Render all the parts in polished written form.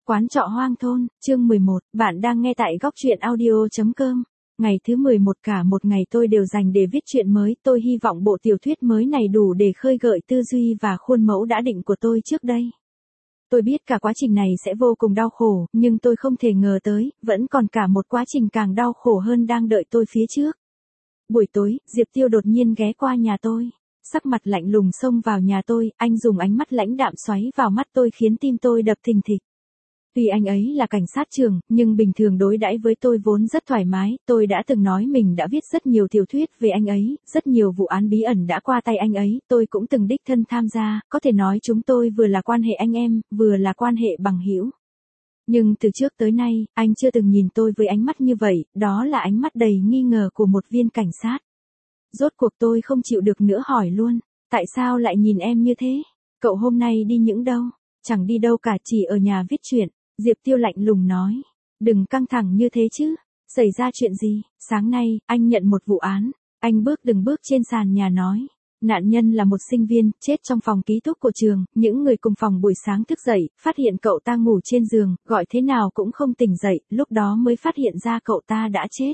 Quán trọ hoang thôn, chương 11, bạn đang nghe tại góc truyện audio.com. Ngày thứ 11 cả một ngày tôi đều dành để viết truyện mới, tôi hy vọng bộ tiểu thuyết mới này đủ để khơi gợi tư duy và khuôn mẫu đã định của tôi trước đây. Tôi biết cả quá trình này sẽ vô cùng đau khổ, nhưng tôi không thể ngờ tới, vẫn còn cả một quá trình càng đau khổ hơn đang đợi tôi phía trước. Buổi tối, Diệp Tiêu đột nhiên ghé qua nhà tôi. Sắc mặt lạnh lùng xông vào nhà tôi, anh dùng ánh mắt lãnh đạm xoáy vào mắt tôi khiến tim tôi đập thình thịch. Tuy anh ấy là cảnh sát trưởng, nhưng bình thường đối đãi với tôi vốn rất thoải mái, tôi đã từng nói mình đã viết rất nhiều tiểu thuyết về anh ấy, rất nhiều vụ án bí ẩn đã qua tay anh ấy, tôi cũng từng đích thân tham gia, có thể nói chúng tôi vừa là quan hệ anh em, vừa là quan hệ bằng hữu. Nhưng từ trước tới nay, anh chưa từng nhìn tôi với ánh mắt như vậy, đó là ánh mắt đầy nghi ngờ của một viên cảnh sát. Rốt cuộc tôi không chịu được nữa hỏi luôn, tại sao lại nhìn em như thế? Cậu hôm nay đi những đâu? Chẳng đi đâu cả, chỉ ở nhà viết truyện. Diệp Tiêu lạnh lùng nói, đừng căng thẳng như thế chứ, xảy ra chuyện gì? Sáng nay, anh nhận một vụ án, anh bước từng bước trên sàn nhà nói, nạn nhân là một sinh viên, chết trong phòng ký túc của trường, những người cùng phòng buổi sáng thức dậy, phát hiện cậu ta ngủ trên giường, gọi thế nào cũng không tỉnh dậy, lúc đó mới phát hiện ra cậu ta đã chết.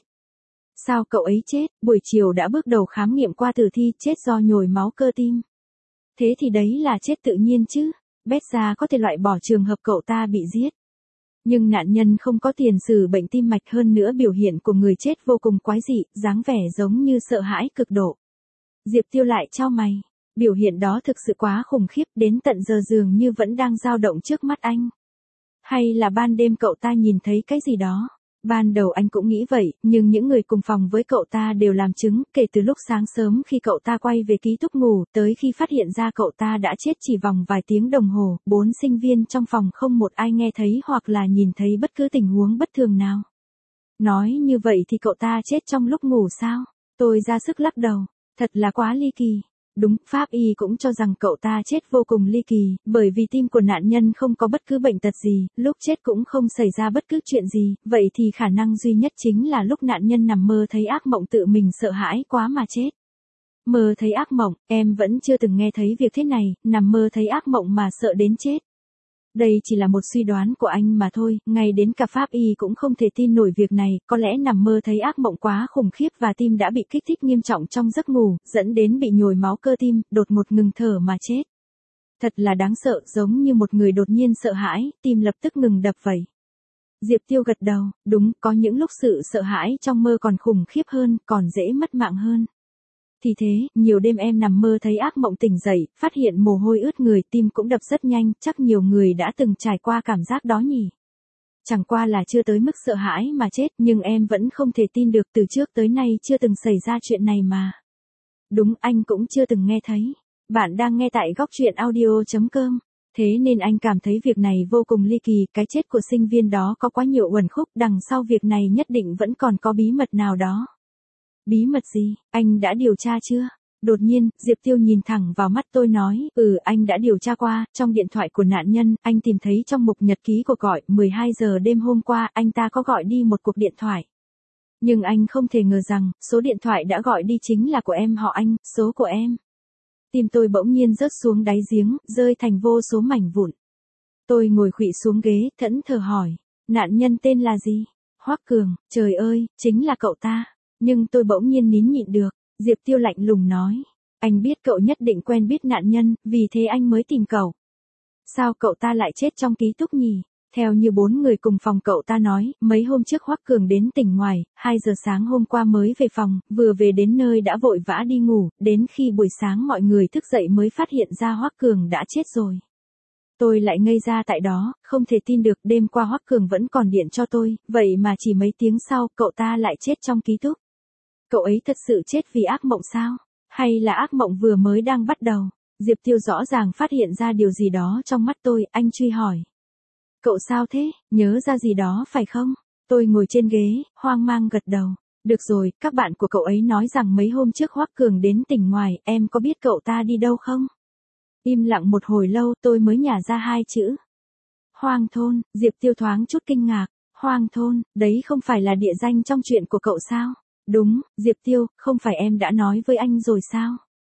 Sao cậu ấy chết? Buổi chiều đã bước đầu khám nghiệm qua tử thi, chết do nhồi máu cơ tim. Thế thì đấy là chết tự nhiên chứ, bét ra có thể loại bỏ trường hợp cậu ta bị giết. Nhưng nạn nhân không có tiền sử bệnh tim mạch, hơn nữa biểu hiện của người chết vô cùng quái dị, dáng vẻ giống như sợ hãi cực độ. Diệp Tiêu lại chau mày, biểu hiện đó thực sự quá khủng khiếp, đến tận giờ dường như vẫn đang dao động trước mắt anh. Hay là ban đêm cậu ta nhìn thấy cái gì đó? Ban đầu anh cũng nghĩ vậy, nhưng những người cùng phòng với cậu ta đều làm chứng, kể từ lúc sáng sớm khi cậu ta quay về ký túc ngủ, tới khi phát hiện ra cậu ta đã chết chỉ vòng vài tiếng đồng hồ, 4 sinh viên trong phòng không một ai nghe thấy hoặc là nhìn thấy bất cứ tình huống bất thường nào. Nói như vậy thì cậu ta chết trong lúc ngủ sao? Tôi ra sức lắc đầu, thật là quá ly kỳ. Đúng, pháp y cũng cho rằng cậu ta chết vô cùng ly kỳ, bởi vì tim của nạn nhân không có bất cứ bệnh tật gì, lúc chết cũng không xảy ra bất cứ chuyện gì, vậy thì khả năng duy nhất chính là lúc nạn nhân nằm mơ thấy ác mộng tự mình sợ hãi quá mà chết. Mơ thấy ác mộng, em vẫn chưa từng nghe thấy việc thế này, nằm mơ thấy ác mộng mà sợ đến chết. Đây chỉ là một suy đoán của anh mà thôi, ngay đến cả pháp y cũng không thể tin nổi việc này, có lẽ nằm mơ thấy ác mộng quá khủng khiếp và tim đã bị kích thích nghiêm trọng trong giấc ngủ, dẫn đến bị nhồi máu cơ tim, đột ngột ngừng thở mà chết. Thật là đáng sợ, giống như một người đột nhiên sợ hãi, tim lập tức ngừng đập vậy. Diệp Tiêu gật đầu, đúng, có những lúc sự sợ hãi trong mơ còn khủng khiếp hơn, còn dễ mất mạng hơn. Thì thế, nhiều đêm em nằm mơ thấy ác mộng tỉnh dậy, phát hiện mồ hôi ướt người, tim cũng đập rất nhanh, chắc nhiều người đã từng trải qua cảm giác đó nhỉ. Chẳng qua là chưa tới mức sợ hãi mà chết, nhưng em vẫn không thể tin được, từ trước tới nay chưa từng xảy ra chuyện này mà. Đúng, anh cũng chưa từng nghe thấy. Bạn đang nghe tại góc truyện audio.com. Thế nên anh cảm thấy việc này vô cùng ly kỳ, cái chết của sinh viên đó có quá nhiều uẩn khúc, đằng sau việc này nhất định vẫn còn có bí mật nào đó. Bí mật gì, anh đã điều tra chưa? Đột nhiên, Diệp Tiêu nhìn thẳng vào mắt tôi nói, anh đã điều tra qua, trong điện thoại của nạn nhân, anh tìm thấy trong mục nhật ký cuộc gọi, 12 giờ đêm hôm qua, anh ta có gọi đi một cuộc điện thoại. Nhưng anh không thể ngờ rằng, số điện thoại đã gọi đi chính là của em họ anh, số của em. Tim tôi bỗng nhiên rớt xuống đáy giếng, rơi thành vô số mảnh vụn. Tôi ngồi khuỵu xuống ghế, thẫn thờ hỏi, nạn nhân tên là gì? Hoắc Cường, trời ơi, chính là cậu ta. Nhưng tôi bỗng nhiên nín nhịn được, Diệp Tiêu lạnh lùng nói, anh biết cậu nhất định quen biết nạn nhân, vì thế anh mới tìm cậu. Sao cậu ta lại chết trong ký túc nhỉ? Theo như 4 người cùng phòng cậu ta nói, mấy hôm trước Hoắc Cường đến tỉnh ngoài, 2 giờ sáng hôm qua mới về phòng, vừa về đến nơi đã vội vã đi ngủ, đến khi buổi sáng mọi người thức dậy mới phát hiện ra Hoắc Cường đã chết rồi. Tôi lại ngây ra tại đó, không thể tin được, đêm qua Hoắc Cường vẫn còn điện cho tôi, vậy mà chỉ mấy tiếng sau, cậu ta lại chết trong ký túc. Cậu ấy thật sự chết vì ác mộng sao? Hay là ác mộng vừa mới đang bắt đầu? Diệp Tiêu rõ ràng phát hiện ra điều gì đó trong mắt tôi, anh truy hỏi. Cậu sao thế, nhớ ra gì đó phải không? Tôi ngồi trên ghế, hoang mang gật đầu. Được rồi, các bạn của cậu ấy nói rằng mấy hôm trước Hoắc Cường đến tỉnh ngoài, em có biết cậu ta đi đâu không? Im lặng một hồi lâu tôi mới nhả ra 2 chữ. Hoang thôn, Diệp Tiêu thoáng chút kinh ngạc. Hoang thôn, đấy không phải là địa danh trong chuyện của cậu sao? Đúng, Diệp Tiêu, không phải em đã nói với anh rồi sao?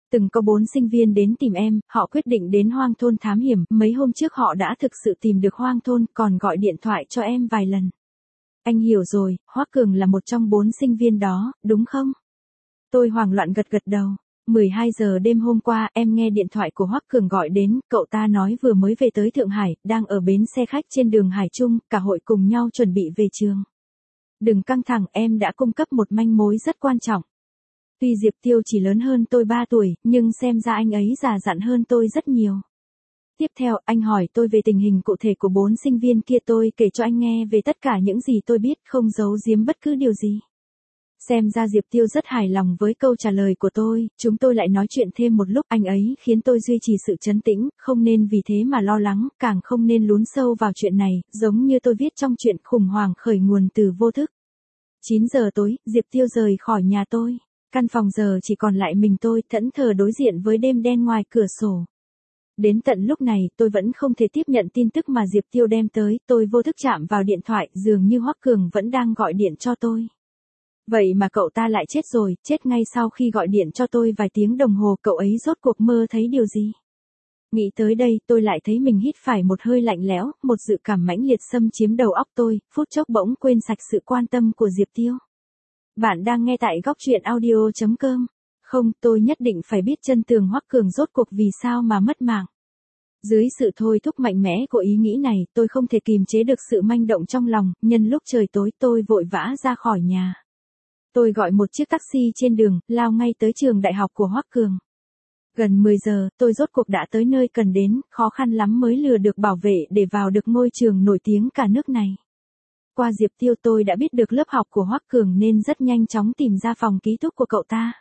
Từng có 4 sinh viên đến tìm em, họ quyết định đến hoang thôn thám hiểm, mấy hôm trước họ đã thực sự tìm được hoang thôn, còn gọi điện thoại cho em vài lần. Anh hiểu rồi, Hoắc Cường là một trong 4 sinh viên đó, đúng không? Tôi hoảng loạn gật gật đầu. 12 giờ đêm hôm qua, em nghe điện thoại của Hoắc Cường gọi đến, cậu ta nói vừa mới về tới Thượng Hải, đang ở bến xe khách trên đường Hải Trung, cả hội cùng nhau chuẩn bị về trường. Đừng căng thẳng, em đã cung cấp một manh mối rất quan trọng. Tuy Diệp Tiêu chỉ lớn hơn tôi 3 tuổi, nhưng xem ra anh ấy già dặn hơn tôi rất nhiều. Tiếp theo, anh hỏi tôi về tình hình cụ thể của 4 sinh viên kia, tôi kể cho anh nghe về tất cả những gì tôi biết, không giấu giếm bất cứ điều gì. Xem ra Diệp Tiêu rất hài lòng với câu trả lời của tôi, chúng tôi lại nói chuyện thêm một lúc, anh ấy khiến tôi duy trì sự trấn tĩnh, không nên vì thế mà lo lắng, càng không nên lún sâu vào chuyện này, giống như tôi viết trong chuyện khủng hoảng khởi nguồn từ vô thức. 9 giờ tối, Diệp Tiêu rời khỏi nhà tôi. Căn phòng giờ chỉ còn lại mình tôi, thẫn thờ đối diện với đêm đen ngoài cửa sổ. Đến tận lúc này, tôi vẫn không thể tiếp nhận tin tức mà Diệp Tiêu đem tới, tôi vô thức chạm vào điện thoại, dường như Hoắc Cường vẫn đang gọi điện cho tôi. Vậy mà cậu ta lại chết rồi, chết ngay sau khi gọi điện cho tôi vài tiếng đồng hồ, cậu ấy rốt cuộc mơ thấy điều gì? Nghĩ tới đây, tôi lại thấy mình hít phải một hơi lạnh lẽo, một dự cảm mãnh liệt xâm chiếm đầu óc tôi, phút chốc bỗng quên sạch sự quan tâm của Diệp Tiêu. Bạn đang nghe tại góc truyện audio.com. Không, tôi nhất định phải biết chân tường Hoắc Cường rốt cuộc vì sao mà mất mạng. Dưới sự thôi thúc mạnh mẽ của ý nghĩ này, tôi không thể kìm chế được sự manh động trong lòng, nhân lúc trời tối tôi vội vã ra khỏi nhà. Tôi gọi một chiếc taxi trên đường, lao ngay tới trường đại học của Hoắc Cường. Gần 10 giờ, tôi rốt cuộc đã tới nơi cần đến, khó khăn lắm mới lừa được bảo vệ để vào được ngôi trường nổi tiếng cả nước này. Qua Diệp Tiêu tôi đã biết được lớp học của Hoắc Cường nên rất nhanh chóng tìm ra phòng ký túc của cậu ta.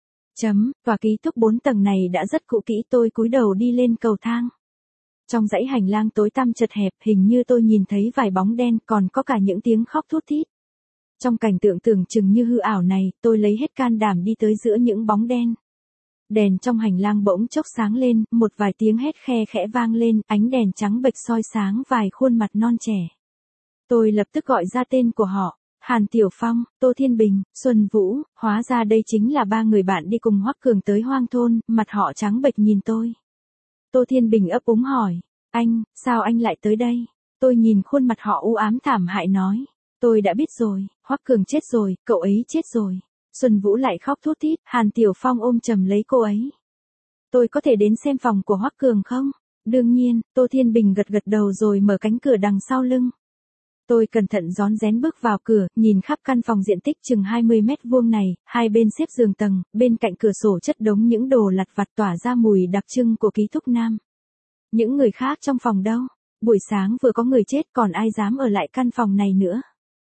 Tòa ký túc 4 tầng này đã rất cũ kỹ, tôi cúi đầu đi lên cầu thang. Trong dãy hành lang tối tăm chật hẹp, hình như tôi nhìn thấy vài bóng đen, còn có cả những tiếng khóc thút thít. Trong cảnh tượng tưởng chừng như hư ảo này, tôi lấy hết can đảm đi tới giữa những bóng đen. Đèn trong hành lang bỗng chốc sáng lên, một vài tiếng hét khe khẽ vang lên, ánh đèn trắng bệch soi sáng vài khuôn mặt non trẻ. Tôi lập tức gọi ra tên của họ, Hàn Tiểu Phong, Tô Thiên Bình, Xuân Vũ, hóa ra đây chính là 3 người bạn đi cùng Hoắc Cường tới hoang thôn, mặt họ trắng bệch nhìn tôi. Tô Thiên Bình ấp úng hỏi, anh, sao anh lại tới đây? Tôi nhìn khuôn mặt họ u ám thảm hại nói, tôi đã biết rồi, Hoắc Cường chết rồi, cậu ấy chết rồi. Xuân Vũ lại khóc thút thít, Hàn Tiểu Phong ôm chầm lấy cô ấy. Tôi có thể đến xem phòng của Hoắc Cường không? Đương nhiên, Tô Thiên Bình gật gật đầu rồi mở cánh cửa đằng sau lưng. Tôi cẩn thận rón rén bước vào cửa, nhìn khắp căn phòng diện tích chừng 20 mét vuông này, hai bên xếp giường tầng, bên cạnh cửa sổ chất đống những đồ lặt vặt tỏa ra mùi đặc trưng của ký túc nam. Những người khác trong phòng đâu? Buổi sáng vừa có người chết, còn ai dám ở lại căn phòng này nữa?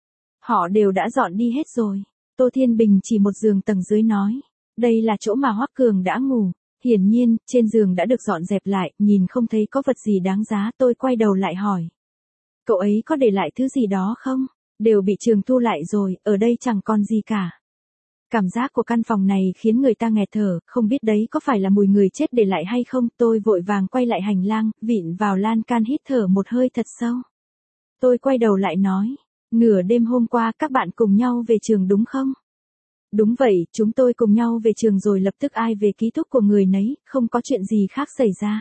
Họ đều đã dọn đi hết rồi. Tô Thiên Bình chỉ một giường tầng dưới nói, đây là chỗ mà Hoắc Cường đã ngủ. Hiển nhiên, trên giường đã được dọn dẹp lại, nhìn không thấy có vật gì đáng giá, tôi quay đầu lại hỏi. Cậu ấy có để lại thứ gì đó không? Đều bị trường thu lại rồi, ở đây chẳng còn gì cả. Cảm giác của căn phòng này khiến người ta nghẹt thở, không biết đấy có phải là mùi người chết để lại hay không, tôi vội vàng quay lại hành lang, vịn vào lan can hít thở một hơi thật sâu. Tôi quay đầu lại nói, nửa đêm hôm qua các bạn cùng nhau về trường đúng không? Đúng vậy, chúng tôi cùng nhau về trường rồi lập tức ai về ký túc của người nấy, không có chuyện gì khác xảy ra.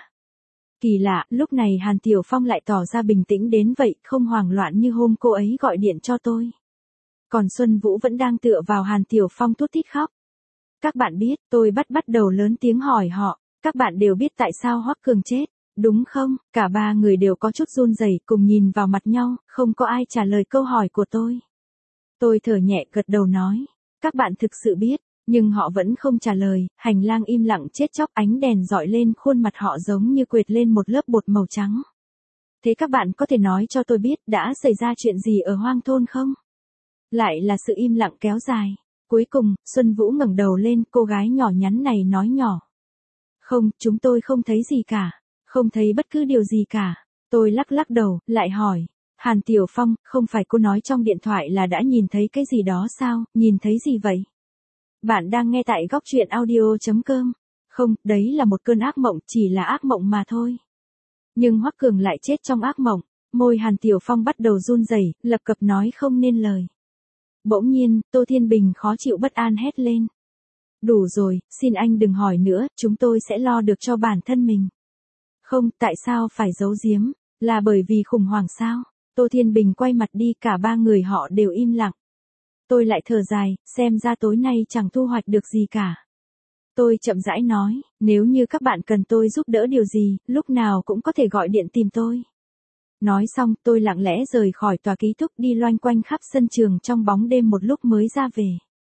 Kỳ lạ, lúc này Hàn Tiểu Phong lại tỏ ra bình tĩnh đến vậy, không hoảng loạn như hôm cô ấy gọi điện cho tôi. Còn Xuân Vũ vẫn đang tựa vào Hàn Tiểu Phong thút thít khóc. Các bạn biết, tôi bắt đầu lớn tiếng hỏi họ, các bạn đều biết tại sao Hoắc Cường chết, đúng không? Cả 3 người đều có chút run rẩy, cùng nhìn vào mặt nhau, không có ai trả lời câu hỏi của tôi. Tôi thở nhẹ gật đầu nói, các bạn thực sự biết, nhưng họ vẫn không trả lời, hành lang im lặng chết chóc, ánh đèn dọi lên khuôn mặt họ giống như quệt lên một lớp bột màu trắng. Thế các bạn có thể nói cho tôi biết đã xảy ra chuyện gì ở hoang thôn không? Lại là sự im lặng kéo dài. Cuối cùng, Xuân Vũ ngẩng đầu lên, cô gái nhỏ nhắn này nói nhỏ. Không, chúng tôi không thấy gì cả. Không thấy bất cứ điều gì cả. Tôi lắc đầu, lại hỏi. Hàn Tiểu Phong, không phải cô nói trong điện thoại là đã nhìn thấy cái gì đó sao, nhìn thấy gì vậy? Bạn đang nghe tại góc truyện audio.com. Không, đấy là một cơn ác mộng, chỉ là ác mộng mà thôi. Nhưng Hoắc Cường lại chết trong ác mộng. Môi Hàn Tiểu Phong bắt đầu run rẩy, lập cập nói không nên lời. Bỗng nhiên, Tô Thiên Bình khó chịu bất an hét lên. Đủ rồi, xin anh đừng hỏi nữa, chúng tôi sẽ lo được cho bản thân mình. Không, tại sao phải giấu giếm? Là bởi vì khủng hoảng sao? Tô Thiên Bình quay mặt đi, cả ba người họ đều im lặng. Tôi lại thở dài, xem ra tối nay chẳng thu hoạch được gì cả. Tôi chậm rãi nói, nếu như các bạn cần tôi giúp đỡ điều gì, lúc nào cũng có thể gọi điện tìm tôi. Nói xong, tôi lặng lẽ rời khỏi tòa ký túc đi loanh quanh khắp sân trường trong bóng đêm một lúc mới ra về.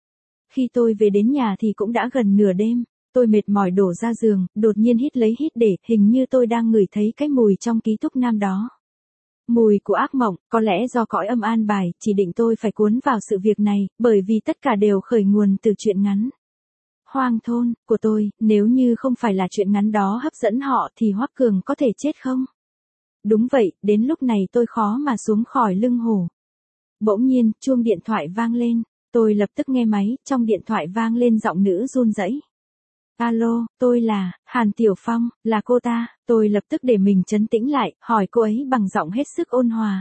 Khi tôi về đến nhà thì cũng đã gần nửa đêm. Tôi mệt mỏi đổ ra giường, đột nhiên hít lấy hít để, hình như tôi đang ngửi thấy cái mùi trong ký túc nam đó. Mùi của ác mộng, có lẽ do cõi âm an bài, chỉ định tôi phải cuốn vào sự việc này, bởi vì tất cả đều khởi nguồn từ chuyện ngắn. Hoang thôn, của tôi, nếu như không phải là chuyện ngắn đó hấp dẫn họ thì Hoắc Cường có thể chết không? Đúng vậy, đến lúc này tôi khó mà xuống khỏi lưng hổ. Bỗng nhiên, chuông điện thoại vang lên, tôi lập tức nghe máy, trong điện thoại vang lên giọng nữ run rẩy. Alo, tôi là, Hàn Tiểu Phong, là cô ta, tôi lập tức để mình trấn tĩnh lại, hỏi cô ấy bằng giọng hết sức ôn hòa.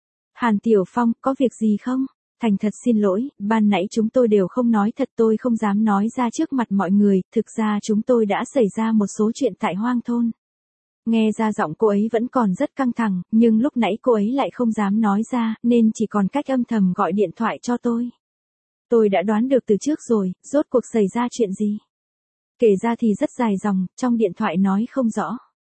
Hàn Tiểu Phong, có việc gì không? Thành thật xin lỗi, ban nãy chúng tôi đều không nói thật, tôi không dám nói ra trước mặt mọi người, thực ra chúng tôi đã xảy ra một số chuyện tại hoang thôn. Nghe ra giọng cô ấy vẫn còn rất căng thẳng, nhưng lúc nãy cô ấy lại không dám nói ra, nên chỉ còn cách âm thầm gọi điện thoại cho tôi. Tôi đã đoán được từ trước rồi, rốt cuộc xảy ra chuyện gì? Kể ra thì rất dài dòng, trong điện thoại nói không rõ.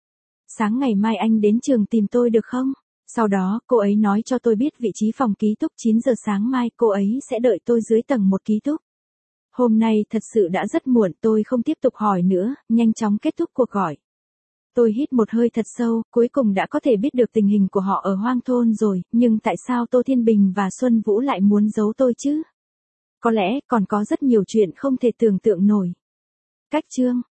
Sáng ngày mai anh đến trường tìm tôi được không? Sau đó, cô ấy nói cho tôi biết vị trí phòng ký túc 9 giờ sáng mai, cô ấy sẽ đợi tôi dưới tầng 1 ký túc. Hôm nay thật sự đã rất muộn, tôi không tiếp tục hỏi nữa, nhanh chóng kết thúc cuộc gọi. Tôi hít một hơi thật sâu, cuối cùng đã có thể biết được tình hình của họ ở hoang thôn rồi, nhưng tại sao Tô Thiên Bình và Xuân Vũ lại muốn giấu tôi chứ? Có lẽ còn có rất nhiều chuyện không thể tưởng tượng nổi. Cách chương